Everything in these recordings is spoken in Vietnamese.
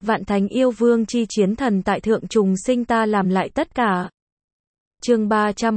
Vạn thánh yêu vương chi chiến thần tại thượng trùng sinh ta làm lại tất cả. Chương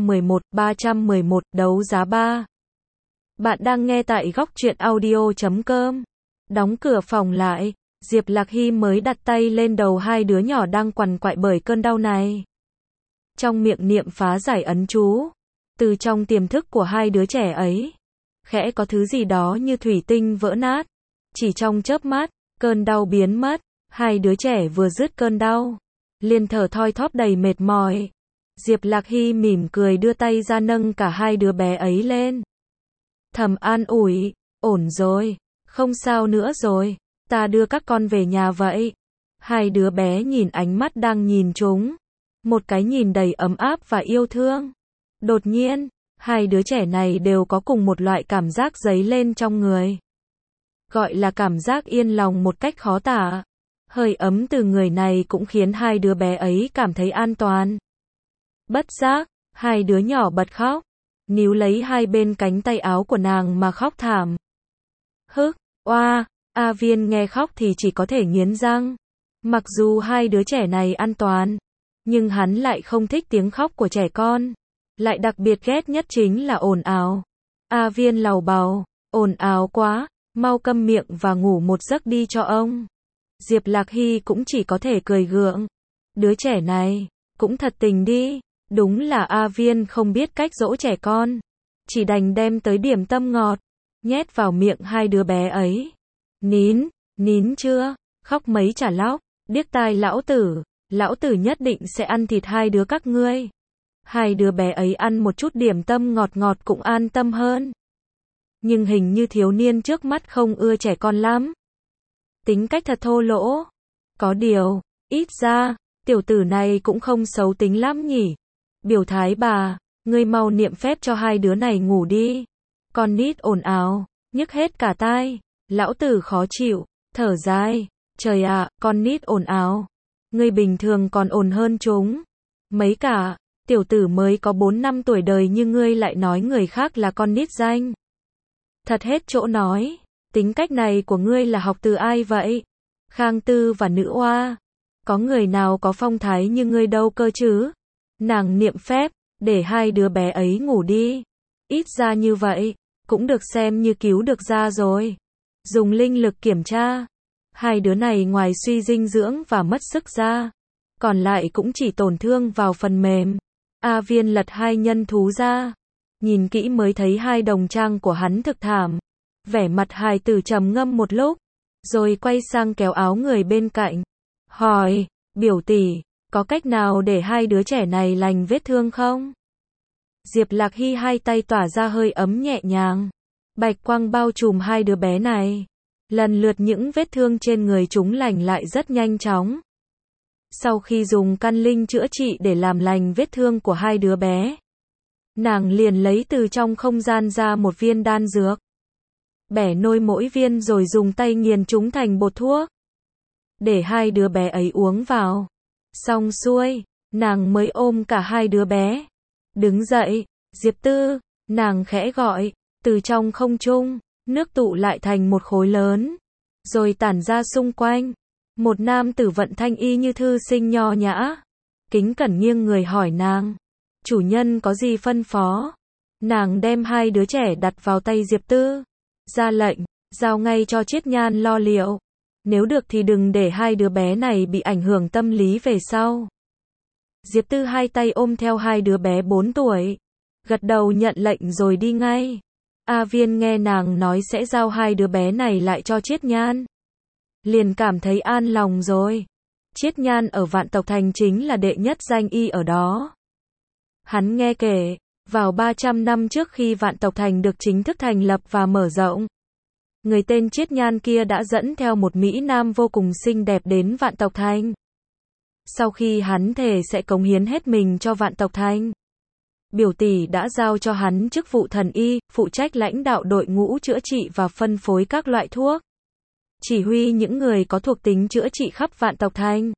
311, đấu giá 3. Bạn đang nghe tại góc truyện audio.com. Đóng cửa phòng lại, Diệp Lạc Hy mới đặt tay lên đầu hai đứa nhỏ đang quằn quại bởi cơn đau này. Trong miệng niệm phá giải ấn chú, từ trong tiềm thức của hai đứa trẻ ấy, khẽ có thứ gì đó như thủy tinh vỡ nát. Chỉ trong chớp mắt, cơn đau biến mất, hai đứa trẻ vừa dứt cơn đau, liền thở thoi thóp đầy mệt mỏi. Diệp Lạc Hy mỉm cười đưa tay ra nâng cả hai đứa bé ấy lên. Thầm an ủi, ổn rồi, không sao nữa rồi, ta đưa các con về nhà vậy. Hai đứa bé nhìn ánh mắt đang nhìn chúng, một cái nhìn đầy ấm áp và yêu thương. Đột nhiên, hai đứa trẻ này đều có cùng một loại cảm giác dấy lên trong người. Gọi là cảm giác yên lòng một cách khó tả. Hơi ấm từ người này cũng khiến hai đứa bé ấy cảm thấy an toàn. Bất giác, hai đứa nhỏ bật khóc, níu lấy hai bên cánh tay áo của nàng mà khóc thảm. Hức, oa, A Viên nghe khóc thì chỉ có thể nghiến răng. Mặc dù hai đứa trẻ này an toàn, nhưng hắn lại không thích tiếng khóc của trẻ con. Lại đặc biệt ghét nhất chính là ồn ào. A Viên lầu bầu, ồn ào quá, mau câm miệng và ngủ một giấc đi cho ông. Diệp Lạc Hy cũng chỉ có thể cười gượng. Đứa trẻ này, cũng thật tình đi. Đúng là A Viên không biết cách dỗ trẻ con. Chỉ đành đem tới điểm tâm ngọt, nhét vào miệng hai đứa bé ấy. Nín chưa, khóc mấy chả lóc, điếc tai lão tử nhất định sẽ ăn thịt hai đứa các ngươi. Hai đứa bé ấy ăn một chút điểm tâm ngọt ngọt cũng an tâm hơn. Nhưng hình như thiếu niên trước mắt không ưa trẻ con lắm. Tính cách thật thô lỗ. Có điều, ít ra, tiểu tử này cũng không xấu tính lắm nhỉ. Biểu thái bà, ngươi mau niệm phép cho hai đứa này ngủ đi. Con nít ồn ào, nhức hết cả tai. Lão tử khó chịu, thở dài. Trời ạ, con nít ồn ào. Ngươi bình thường còn ồn hơn chúng. Mấy cả, tiểu tử mới có 4 năm tuổi đời như ngươi lại nói người khác là con nít danh. Thật hết chỗ nói. Tính cách này của ngươi là học từ ai vậy? Khang Tư và Nữ Oa. Có người nào có phong thái như ngươi đâu cơ chứ? Nàng niệm phép, để hai đứa bé ấy ngủ đi. Ít ra như vậy, cũng được xem như cứu được ra rồi. Dùng linh lực kiểm tra. Hai đứa này ngoài suy dinh dưỡng và mất sức ra, còn lại cũng chỉ tổn thương vào phần mềm. A Viên lật hai nhân thú ra. Nhìn kỹ mới thấy hai đồng trang của hắn thực thảm. Vẻ mặt hài tử trầm ngâm một lúc, rồi quay sang kéo áo người bên cạnh. Hỏi, biểu tỷ, có cách nào để hai đứa trẻ này lành vết thương không? Diệp Lạc Hy hai tay tỏa ra hơi ấm nhẹ nhàng. Bạch quang bao trùm hai đứa bé này. Lần lượt những vết thương trên người chúng lành lại rất nhanh chóng. Sau khi dùng căn linh chữa trị để làm lành vết thương của hai đứa bé, nàng liền lấy từ trong không gian ra một viên đan dược. Bẻ nôi mỗi viên rồi dùng tay nghiền chúng thành bột thuốc. Để hai đứa bé ấy uống vào. Xong xuôi, nàng mới ôm cả hai đứa bé. Đứng dậy, Diệp Tư, nàng khẽ gọi, từ trong không trung, nước tụ lại thành một khối lớn, rồi tản ra xung quanh. Một nam tử vận thanh y như thư sinh nho nhã, kính cẩn nghiêng người hỏi nàng, chủ nhân có gì phân phó? Nàng đem hai đứa trẻ đặt vào tay Diệp Tư, ra lệnh, giao ngay cho Triết Nhan lo liệu. Nếu được thì đừng để hai đứa bé này bị ảnh hưởng tâm lý về sau. Diệp Tư hai tay ôm theo hai đứa bé 4 tuổi, gật đầu nhận lệnh rồi đi ngay. A Viên nghe nàng nói sẽ giao hai đứa bé này lại cho Triết Nhan, liền cảm thấy an lòng rồi. Triết Nhan ở Vạn Tộc Thành chính là đệ nhất danh y ở đó. Hắn nghe kể, vào 300 năm trước khi Vạn Tộc Thành được chính thức thành lập và mở rộng, người tên Triết Nhan kia đã dẫn theo một mỹ nam vô cùng xinh đẹp đến Vạn Tộc Thành. Sau khi hắn thề sẽ cống hiến hết mình cho Vạn Tộc Thành, biểu tỷ đã giao cho hắn chức vụ thần y, phụ trách lãnh đạo đội ngũ chữa trị và phân phối các loại thuốc. Chỉ huy những người có thuộc tính chữa trị khắp Vạn Tộc Thành.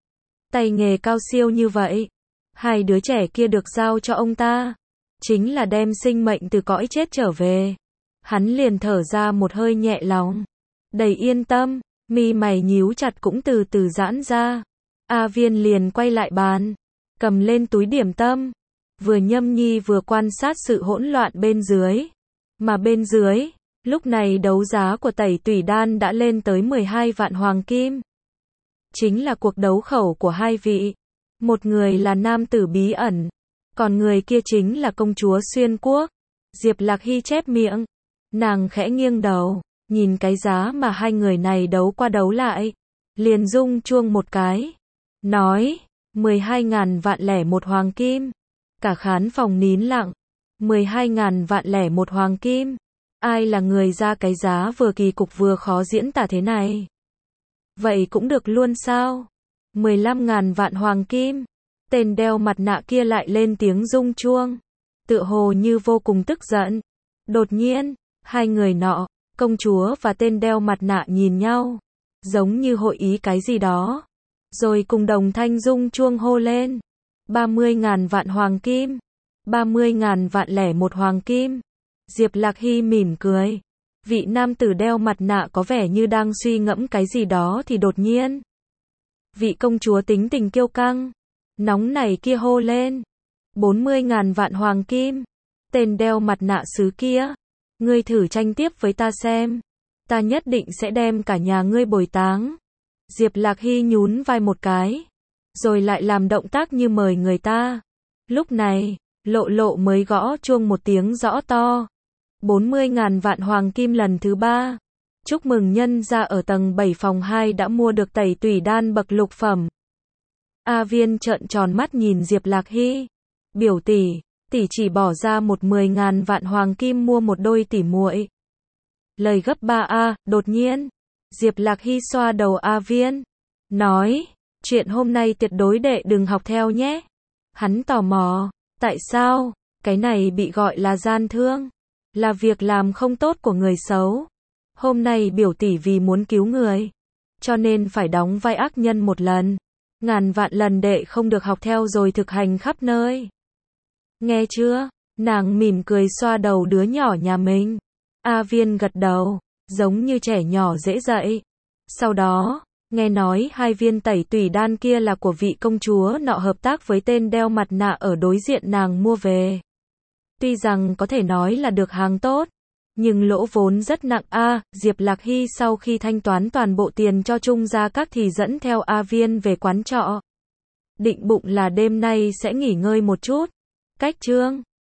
Tay nghề cao siêu như vậy, hai đứa trẻ kia được giao cho ông ta, chính là đem sinh mệnh từ cõi chết trở về. Hắn liền thở ra một hơi nhẹ lòng, đầy yên tâm, Mi mày nhíu chặt cũng từ từ giãn ra. A Viên liền quay lại bàn, cầm lên túi điểm tâm, vừa nhâm nhi vừa quan sát sự hỗn loạn bên dưới. Mà bên dưới, lúc này đấu giá của Tẩy Tủy Đan đã lên tới 12 vạn hoàng kim. Chính là cuộc đấu khẩu của hai vị. Một người là nam tử bí ẩn, còn người kia chính là công chúa xuyên quốc. Diệp Lạc Hy chép miệng, nàng khẽ nghiêng đầu, nhìn cái giá mà hai người này đấu qua đấu lại, liền rung chuông một cái, nói, 12.000 vạn lẻ một hoàng kim. Cả khán phòng nín lặng, 12.000 vạn lẻ một hoàng kim. Ai là người ra cái giá vừa kỳ cục vừa khó diễn tả thế này? Vậy cũng được luôn sao? 15.000 vạn hoàng kim. Tên đeo mặt nạ kia lại lên tiếng rung chuông, tựa hồ như vô cùng tức giận. Đột nhiên, hai người nọ, công chúa và tên đeo mặt nạ nhìn nhau, giống như hội ý cái gì đó, rồi cùng đồng thanh rung chuông hô lên. 30.000 vạn hoàng kim. 30.000 vạn lẻ một hoàng kim. Diệp Lạc Hy mỉm cười. Vị nam tử đeo mặt nạ có vẻ như đang suy ngẫm cái gì đó thì đột nhiên, vị công chúa tính tình kiêu căng, nóng nảy kia hô lên. 40.000 vạn hoàng kim. Tên đeo mặt nạ sứ kia, ngươi thử tranh tiếp với ta xem, ta nhất định sẽ đem cả nhà ngươi bồi táng. Diệp Lạc Hy nhún vai một cái, rồi lại làm động tác như mời người ta. Lúc này, Lộ Lộ mới gõ chuông một tiếng rõ to. 40.000 vạn hoàng kim lần thứ 3. Chúc mừng nhân gia ở tầng 7 phòng 2 đã mua được Tẩy Tủy Đan bậc lục phẩm. A Viên trợn tròn mắt nhìn Diệp Lạc Hy. Biểu tỷ, tỷ chỉ bỏ ra 10.000 vạn hoàng kim mua một đôi tỉ muội. Lời gấp 3A, đột nhiên, Diệp Lạc Hy xoa đầu A Viên, nói, chuyện hôm nay tuyệt đối đệ đừng học theo nhé. Hắn tò mò, tại sao, cái này bị gọi là gian thương, là việc làm không tốt của người xấu. Hôm nay biểu tỷ vì muốn cứu người, cho nên phải đóng vai ác nhân một lần. Ngàn vạn lần đệ không được học theo rồi thực hành khắp nơi. Nghe chưa? Nàng mỉm cười xoa đầu đứa nhỏ nhà mình. A Viên gật đầu, giống như trẻ nhỏ dễ dạy. Sau đó, nghe nói hai viên Tẩy Tủy Đan kia là của vị công chúa nọ hợp tác với tên đeo mặt nạ ở đối diện nàng mua về. Tuy rằng có thể nói là được hàng tốt, nhưng lỗ vốn rất nặng a. Diệp Lạc Hy sau khi thanh toán toàn bộ tiền cho Trung Gia Các thì dẫn theo A Viên về quán trọ. Định bụng là đêm nay sẽ nghỉ ngơi một chút. Cách chương